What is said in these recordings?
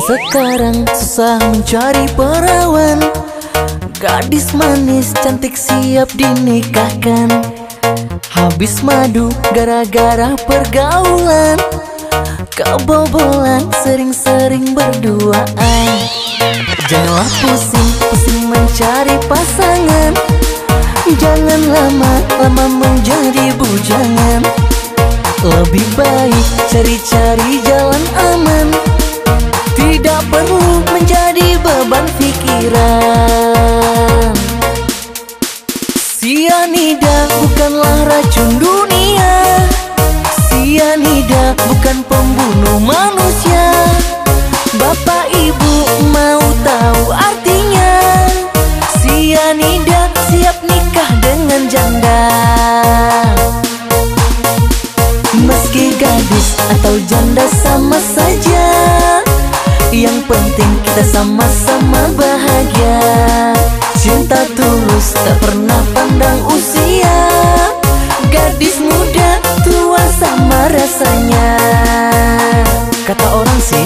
sekarang susah mencari perawan. Gadis manis cantik siap dinikahkan. Habis madu gara-gara pergaulan. Kebobolan sering-sering berduaan. Janganlah pusing-pusing mencari pasangan. Jangan lama-lama menjadi bujangan. Lebih baik cari-cari jalan aman. Tidak perlu menjadi beban pikiran. Sianida bukanlah racun dunia. Sianida bukan pembunuh manusia. Bapak ibu mau tahu artinya? Sianida siap nikah dengan janda. Meski gadis atau janda sama saja, yang penting kita sama-sama bahagia. Cinta tulus tak pernah pandang usia. Gadis muda tua sama rasanya, kata orang sih.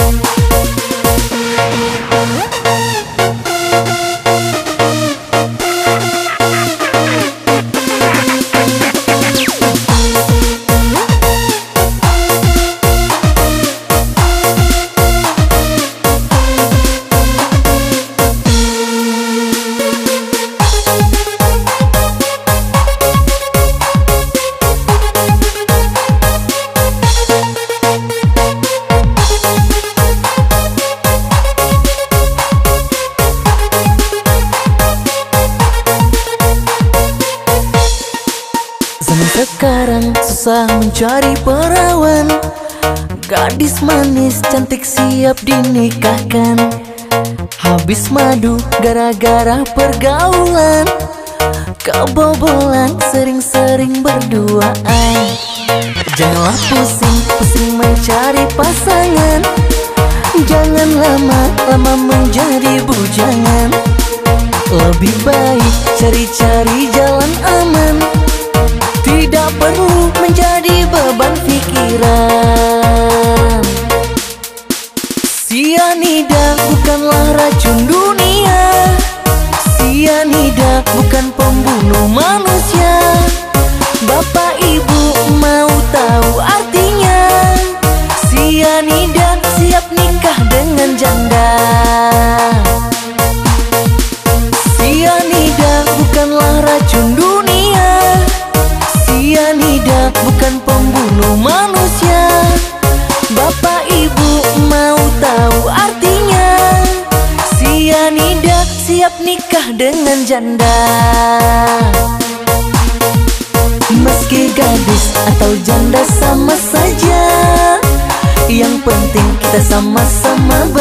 Sekarang susah mencari perawan. Gadis manis cantik siap dinikahkan. Habis madu gara-gara pergaulan. Kebobolan sering-sering berduaan. Janganlah pusing-pusing mencari pasangan. Jangan lama-lama menjadi bujangan. Lebih baik cari-cari jalan aman. Tidak perlu menjadi beban pikiran. Sianida bukanlah racun dunia. Sianida bukan pembunuh manusia. Bapak ibu mau tahu artinya? Sianida siap nikah dengan janda. Sianida bukanlah racun dunia. Sianida bukan pembunuh manusia. Bapak ibu mau tahu artinya? Sianida siap nikah dengan janda. Meski gadis atau janda sama saja, yang penting kita sama-sama